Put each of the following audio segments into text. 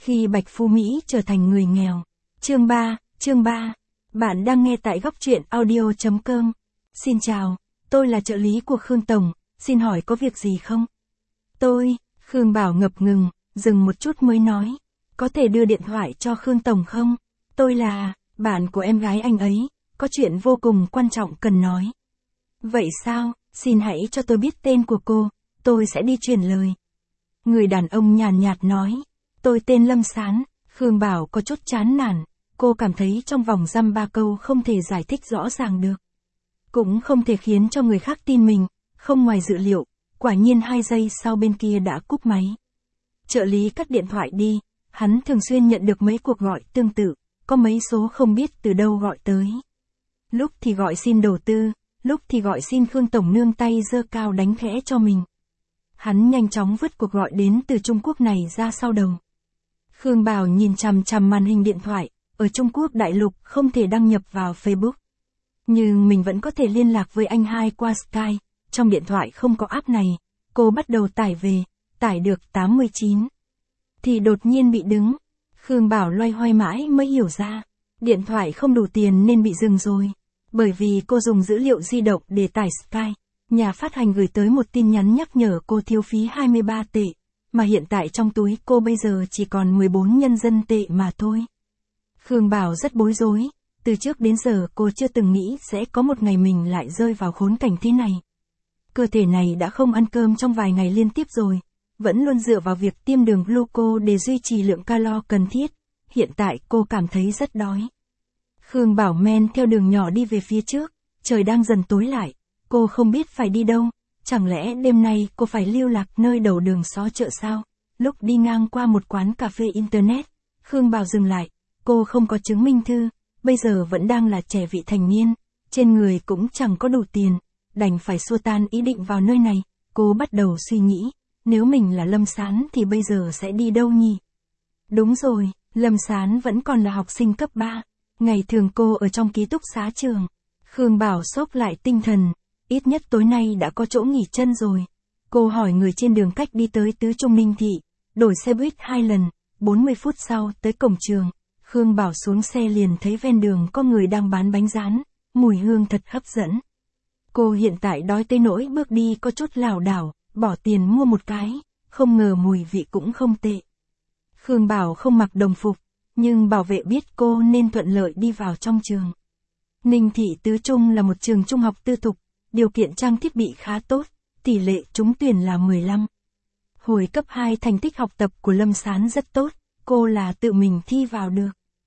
Khi Bạch Phú Mỹ trở thành người nghèo. Chương 3. Bạn đang nghe tại góc truyện audio.com. Xin chào, tôi là trợ lý của Khương Tổng, xin hỏi có việc gì không? Khương Bảo ngập ngừng, dừng một chút mới nói. Có thể đưa điện thoại cho Khương Tổng không? Tôi là bạn của em gái anh ấy, có chuyện vô cùng quan trọng cần nói. Vậy sao, xin hãy cho tôi biết tên của cô, tôi sẽ đi truyền lời. Người đàn ông nhàn nhạt nói. Tôi tên Lâm Sán. Khương Bảo có chút chán nản, cô cảm thấy trong vòng dăm ba câu không thể giải thích rõ ràng được. Cũng không thể khiến cho người khác tin mình, không ngoài dự liệu, quả nhiên 2 giây sau bên kia đã cúp máy. Trợ lý cắt điện thoại đi, hắn thường xuyên nhận được mấy cuộc gọi tương tự, có mấy số không biết từ đâu gọi tới. Lúc thì gọi xin đầu tư, lúc thì gọi xin Khương Tổng nương tay giơ cao đánh khẽ cho mình. Hắn nhanh chóng vứt cuộc gọi đến từ Trung Quốc này ra sau đầu. Khương Bảo nhìn chằm chằm màn hình điện thoại, ở Trung Quốc đại lục không thể đăng nhập vào Facebook. Nhưng mình vẫn có thể liên lạc với anh hai qua Skype, trong điện thoại không có app này, cô bắt đầu tải về, tải được 89. Thì đột nhiên bị đứng. Khương Bảo loay hoay mãi mới hiểu ra, điện thoại không đủ tiền nên bị dừng rồi. Bởi vì cô dùng dữ liệu di động để tải Skype, nhà phát hành gửi tới một tin nhắn nhắc nhở cô thiếu phí 23 tệ. Mà hiện tại trong túi cô bây giờ chỉ còn 14 nhân dân tệ mà thôi. Khương Bảo rất bối rối, từ trước đến giờ cô chưa từng nghĩ sẽ có một ngày mình lại rơi vào khốn cảnh thế này. Cơ thể này đã không ăn cơm trong vài ngày liên tiếp rồi, vẫn luôn dựa vào việc tiêm đường gluco để duy trì lượng calo cần thiết, hiện tại cô cảm thấy rất đói. Khương Bảo men theo đường nhỏ đi về phía trước, trời đang dần tối lại, cô không biết phải đi đâu. Chẳng lẽ đêm nay cô phải lưu lạc nơi đầu đường xó chợ sao? Lúc đi ngang qua một quán cà phê internet, Khương Bảo dừng lại, cô không có chứng minh thư, bây giờ vẫn đang là trẻ vị thành niên, trên người cũng chẳng có đủ tiền, đành phải xua tan ý định vào nơi này, cô bắt đầu suy nghĩ, nếu mình là Lâm Sán thì bây giờ sẽ đi đâu nhỉ? Đúng rồi, Lâm Sán vẫn còn là học sinh cấp 3, ngày thường cô ở trong ký túc xá trường. Khương Bảo xốc lại tinh thần. Ít nhất tối nay đã có chỗ nghỉ chân rồi. Cô hỏi người trên đường cách đi tới Tứ Trung Ninh Thị, đổi xe buýt 2 lần, 40 phút sau tới cổng trường. Khương Bảo xuống xe liền thấy ven đường có người đang bán bánh rán, mùi hương thật hấp dẫn. Cô hiện tại đói tới nỗi bước đi có chút lảo đảo, bỏ tiền mua một cái, không ngờ mùi vị cũng không tệ. Khương Bảo không mặc đồng phục, nhưng bảo vệ biết cô nên thuận lợi đi vào trong trường. Ninh Thị Tứ Trung là một trường trung học tư thục. Điều kiện trang thiết bị khá tốt, tỷ lệ trúng tuyển là 15. Hồi cấp 2 thành tích học tập của Lâm Sán rất tốt, cô là tự mình thi vào được.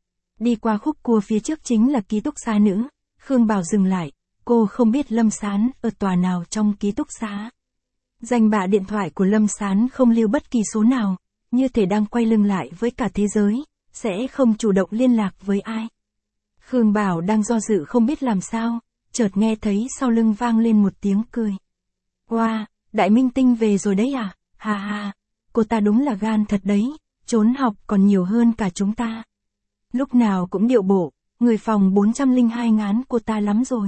Đi qua khúc cua phía trước chính là ký túc xá nữ, Khương Bảo dừng lại, cô không biết Lâm Sán ở tòa nào trong ký túc xá. Danh bạ điện thoại của Lâm Sán không lưu bất kỳ số nào, như thể đang quay lưng lại với cả thế giới, sẽ không chủ động liên lạc với ai. Khương Bảo đang do dự không biết làm sao. Chợt nghe thấy sau lưng vang lên một tiếng cười. Wow, đại minh tinh về rồi đấy à, ha ha, cô ta đúng là gan thật đấy, trốn học còn nhiều hơn cả chúng ta. Lúc nào cũng điệu bộ, người phòng 402 ngán cô ta lắm rồi.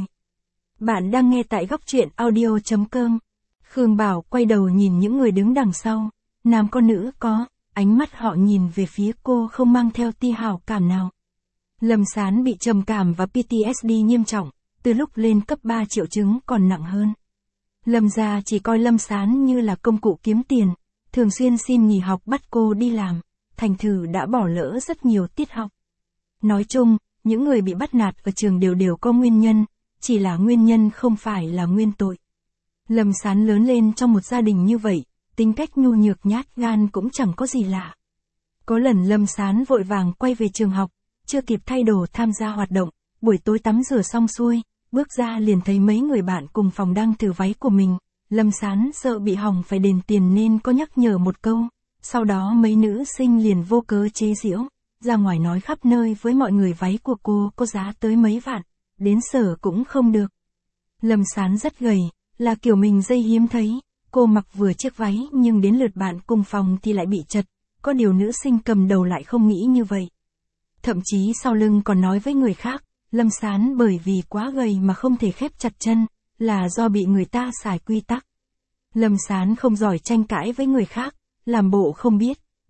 Bạn đang nghe tại góc truyện audio.com. Khương Bảo quay đầu nhìn những người đứng đằng sau, nam có nữ có, ánh mắt họ nhìn về phía cô không mang theo tia hảo cảm nào. Lâm Sán bị trầm cảm và PTSD nghiêm trọng. Từ lúc lên cấp 3 triệu chứng còn nặng hơn. Lâm gia chỉ coi Lâm Sán như là công cụ kiếm tiền, thường xuyên xin nghỉ học bắt cô đi làm, thành thử đã bỏ lỡ rất nhiều tiết học. Nói chung, những người bị bắt nạt ở trường đều có nguyên nhân, chỉ là nguyên nhân không phải là nguyên tội. Lâm Sán lớn lên trong một gia đình như vậy, tính cách nhu nhược nhát gan cũng chẳng có gì lạ. Có lần Lâm Sán vội vàng quay về trường học, chưa kịp thay đồ tham gia hoạt động, buổi tối tắm rửa xong xuôi. Bước ra liền thấy mấy người bạn cùng phòng đang thử váy của mình, Lâm Sán sợ bị hỏng phải đền tiền nên có nhắc nhở một câu, sau đó mấy nữ sinh liền vô cớ chế giễu, ra ngoài nói khắp nơi với mọi người váy của cô có giá tới mấy vạn, đến sở cũng không được. Lâm Sán rất gầy, là kiểu mình dây hiếm thấy, cô mặc vừa chiếc váy nhưng đến lượt bạn cùng phòng thì lại bị chật, có điều nữ sinh cầm đầu lại không nghĩ như vậy. Thậm chí sau lưng còn nói với người khác, Lâm Sán bởi vì quá gầy mà không thể khép chặt chân, là do bị người ta xài quy tắc. Lâm Sán không giỏi tranh cãi với người khác, làm bộ không biết,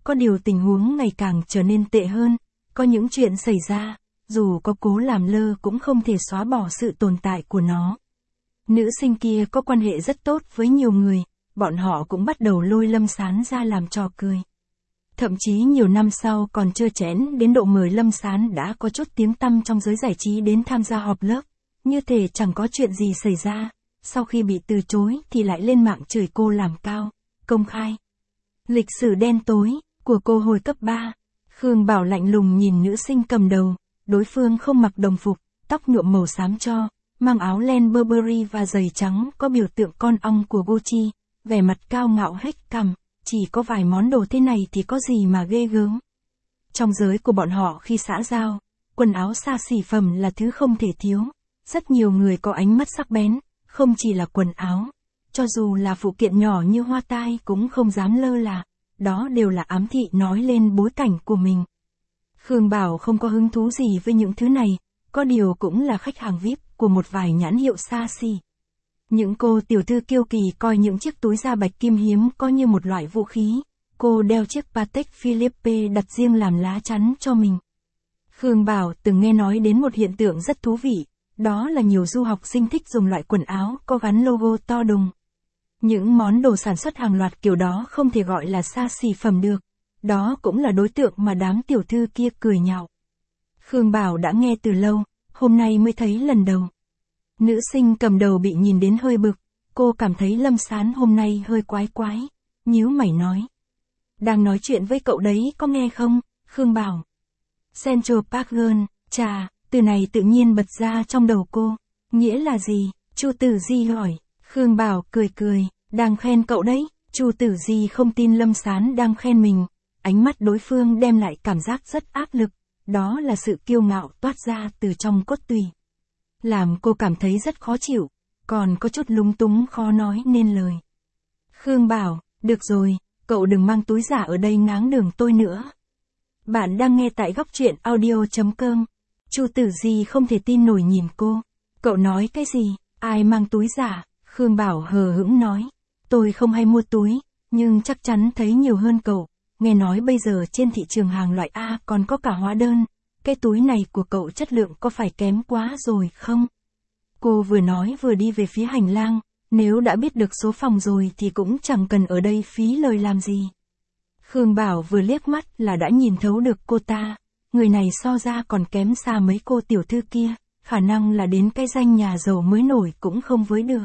có điều tình huống ngày càng trở nên tệ hơn, có những chuyện xảy ra, dù có cố làm lơ cũng không thể xóa bỏ sự tồn tại của nó. Nữ sinh kia có quan hệ rất tốt với nhiều người, bọn họ cũng bắt đầu lôi Lâm Sán ra làm trò cười. Thậm chí nhiều năm sau còn trơ trẽn đến độ mời Lâm Sán đã có chút tiếng tăm trong giới giải trí đến tham gia họp lớp, như thể chẳng có chuyện gì xảy ra, sau khi bị từ chối thì lại lên mạng chửi cô làm cao, công khai. Lịch sử đen tối của cô hồi cấp 3, Khương Bảo lạnh lùng nhìn nữ sinh cầm đầu, đối phương không mặc đồng phục, tóc nhuộm màu xám cho, mang áo len Burberry và giày trắng có biểu tượng con ong của Gucci, vẻ mặt cao ngạo hết cằm, chỉ có vài món đồ thế này thì có gì mà ghê gớm. Trong giới của bọn họ khi xã giao, quần áo xa xỉ phẩm là thứ không thể thiếu, rất nhiều người có ánh mắt sắc bén, không chỉ là quần áo, cho dù là phụ kiện nhỏ như hoa tai cũng không dám lơ là, đó đều là ám thị nói lên bối cảnh của mình. Khương Bảo không có hứng thú gì với những thứ này, có điều cũng là khách hàng VIP của một vài nhãn hiệu xa xỉ. Những cô tiểu thư kiêu kỳ coi những chiếc túi da bạch kim hiếm có như một loại vũ khí, cô đeo chiếc Patek Philippe đặt riêng làm lá chắn cho mình. Khương Bảo từng nghe nói đến một hiện tượng rất thú vị, đó là nhiều du học sinh thích dùng loại quần áo có gắn logo to đùng. Những món đồ sản xuất hàng loạt kiểu đó không thể gọi là xa xỉ phẩm được, đó cũng là đối tượng mà đám tiểu thư kia cười nhạo. Khương Bảo đã nghe từ lâu, hôm nay mới thấy lần đầu. Nữ sinh cầm đầu bị nhìn đến hơi bực, cô cảm thấy Lâm Sán hôm nay hơi quái quái, nhíu mày nói. Đang nói chuyện với cậu đấy có nghe không, Khương Bảo. Central Park Girl, chà, từ này tự nhiên bật ra trong đầu cô, nghĩa là gì, Chu Tử Di hỏi. Khương Bảo cười cười, đang khen cậu đấy, Chu Tử Di không tin Lâm Sán đang khen mình, ánh mắt đối phương đem lại cảm giác rất áp lực, đó là sự kiêu ngạo toát ra từ trong cốt tủy. Làm cô cảm thấy rất khó chịu, còn có chút lúng túng khó nói nên lời. Khương Bảo, được rồi, cậu đừng mang túi giả ở đây ngáng đường tôi nữa. Bạn đang nghe tại góc truyện audio.com. Chu Tử Di không thể tin nổi nhìn cô. Cậu nói cái gì, ai mang túi giả? Khương Bảo hờ hững nói. Tôi không hay mua túi, nhưng chắc chắn thấy nhiều hơn cậu. Nghe nói bây giờ trên thị trường hàng loại A còn có cả hóa đơn. Cái túi này của cậu chất lượng có phải kém quá rồi không? Cô vừa nói vừa đi về phía hành lang. Nếu đã biết được số phòng rồi thì cũng chẳng cần ở đây phí lời làm gì. Khương Bảo vừa liếc mắt là đã nhìn thấu được cô ta. Người này so ra còn kém xa mấy cô tiểu thư kia. Khả năng là đến cái danh nhà giàu mới nổi cũng không với được.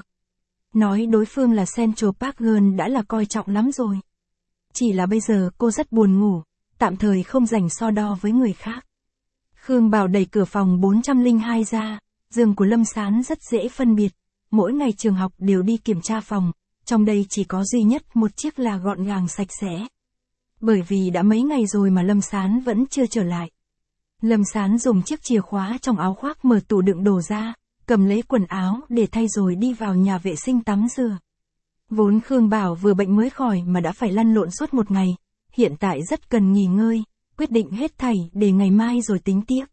Nói đối phương là Central Park Girl đã là coi trọng lắm rồi. Chỉ là bây giờ cô rất buồn ngủ, tạm thời không rảnh so đo với người khác. Khương Bảo đẩy cửa phòng 402 ra, giường của Lâm Sán rất dễ phân biệt. Mỗi ngày trường học đều đi kiểm tra phòng, trong đây chỉ có duy nhất một chiếc là gọn gàng sạch sẽ. Bởi vì đã mấy ngày rồi mà Lâm Sán vẫn chưa trở lại. Lâm Sán dùng chiếc chìa khóa trong áo khoác mở tủ đựng đồ ra, cầm lấy quần áo để thay rồi đi vào nhà vệ sinh tắm rửa. Vốn Khương Bảo vừa bệnh mới khỏi mà đã phải lăn lộn suốt một ngày, hiện tại rất cần nghỉ ngơi, quyết định hết thảy để ngày mai rồi tính tiếp.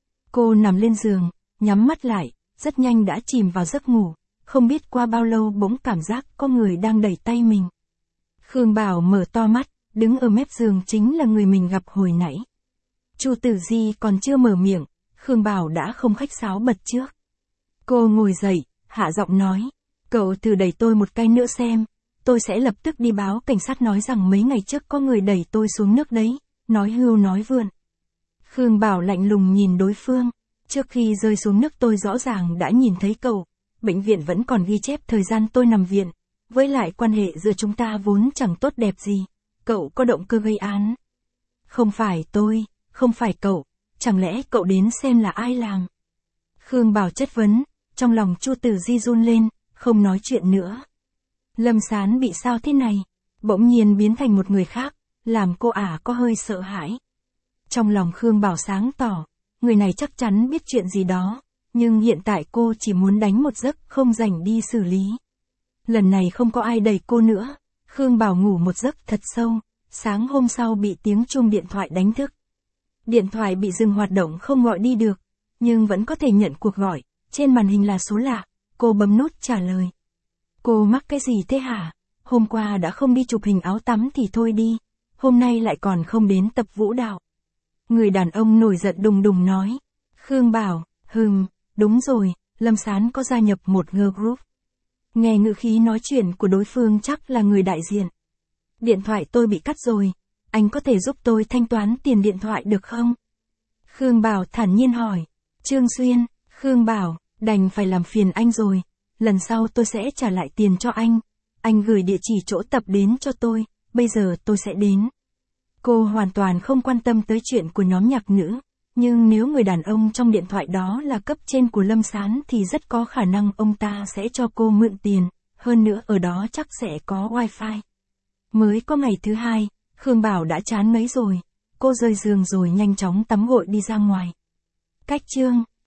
Cô nằm lên giường, nhắm mắt lại, rất nhanh đã chìm vào giấc ngủ, không biết qua bao lâu bỗng cảm giác có người đang đẩy tay mình. Khương Bảo mở to mắt, đứng ở mép giường chính là người mình gặp hồi nãy. Chu Tử Di còn chưa mở miệng, Khương Bảo đã không khách sáo bật trước. Cô ngồi dậy, hạ giọng nói, cậu thử đẩy tôi một cái nữa xem, tôi sẽ lập tức đi báo cảnh sát nói rằng mấy ngày trước có người đẩy tôi xuống nước đấy, nói hưu nói vượn. Khương Bảo lạnh lùng nhìn đối phương, trước khi rơi xuống nước tôi rõ ràng đã nhìn thấy cậu, bệnh viện vẫn còn ghi chép thời gian tôi nằm viện, với lại quan hệ giữa chúng ta vốn chẳng tốt đẹp gì, cậu có động cơ gây án. Không phải tôi, không phải cậu, chẳng lẽ cậu đến xem là ai làm? Khương Bảo chất vấn, trong lòng Chu Tử Di run lên, không nói chuyện nữa. Lâm Sán bị sao thế này? Bỗng nhiên biến thành một người khác, làm cô có hơi sợ hãi. Trong lòng Khương Bảo sáng tỏ, người này chắc chắn biết chuyện gì đó, nhưng hiện tại cô chỉ muốn đánh một giấc không rảnh đi xử lý. Lần này không có ai đẩy cô nữa, Khương Bảo ngủ một giấc thật sâu, sáng hôm sau bị tiếng chuông điện thoại đánh thức. Điện thoại bị dừng hoạt động không gọi đi được, nhưng vẫn có thể nhận cuộc gọi, trên màn hình là số lạ, cô bấm nút trả lời. Cô mắc cái gì thế hả? Hôm qua đã không đi chụp hình áo tắm thì thôi đi, hôm nay lại còn không đến tập vũ đạo. Người đàn ông nổi giận đùng đùng nói. Khương Bảo, đúng rồi, Lâm Sán có gia nhập một girl group. Nghe ngữ khí nói chuyện của đối phương chắc là người đại diện. Điện thoại tôi bị cắt rồi, anh có thể giúp tôi thanh toán tiền điện thoại được không? Khương Bảo thản nhiên hỏi. Trương Xuyên, Khương Bảo, đành phải làm phiền anh rồi, lần sau tôi sẽ trả lại tiền cho anh gửi địa chỉ chỗ tập đến cho tôi, bây giờ tôi sẽ đến. Cô hoàn toàn không quan tâm tới chuyện của nhóm nhạc nữ, nhưng nếu người đàn ông trong điện thoại đó là cấp trên của Lâm Sán thì rất có khả năng ông ta sẽ cho cô mượn tiền, hơn nữa ở đó chắc sẽ có wifi. Mới có ngày thứ hai, Khương Bảo đã chán ngấy rồi, cô rời giường rồi nhanh chóng tắm gội đi ra ngoài. Cách chương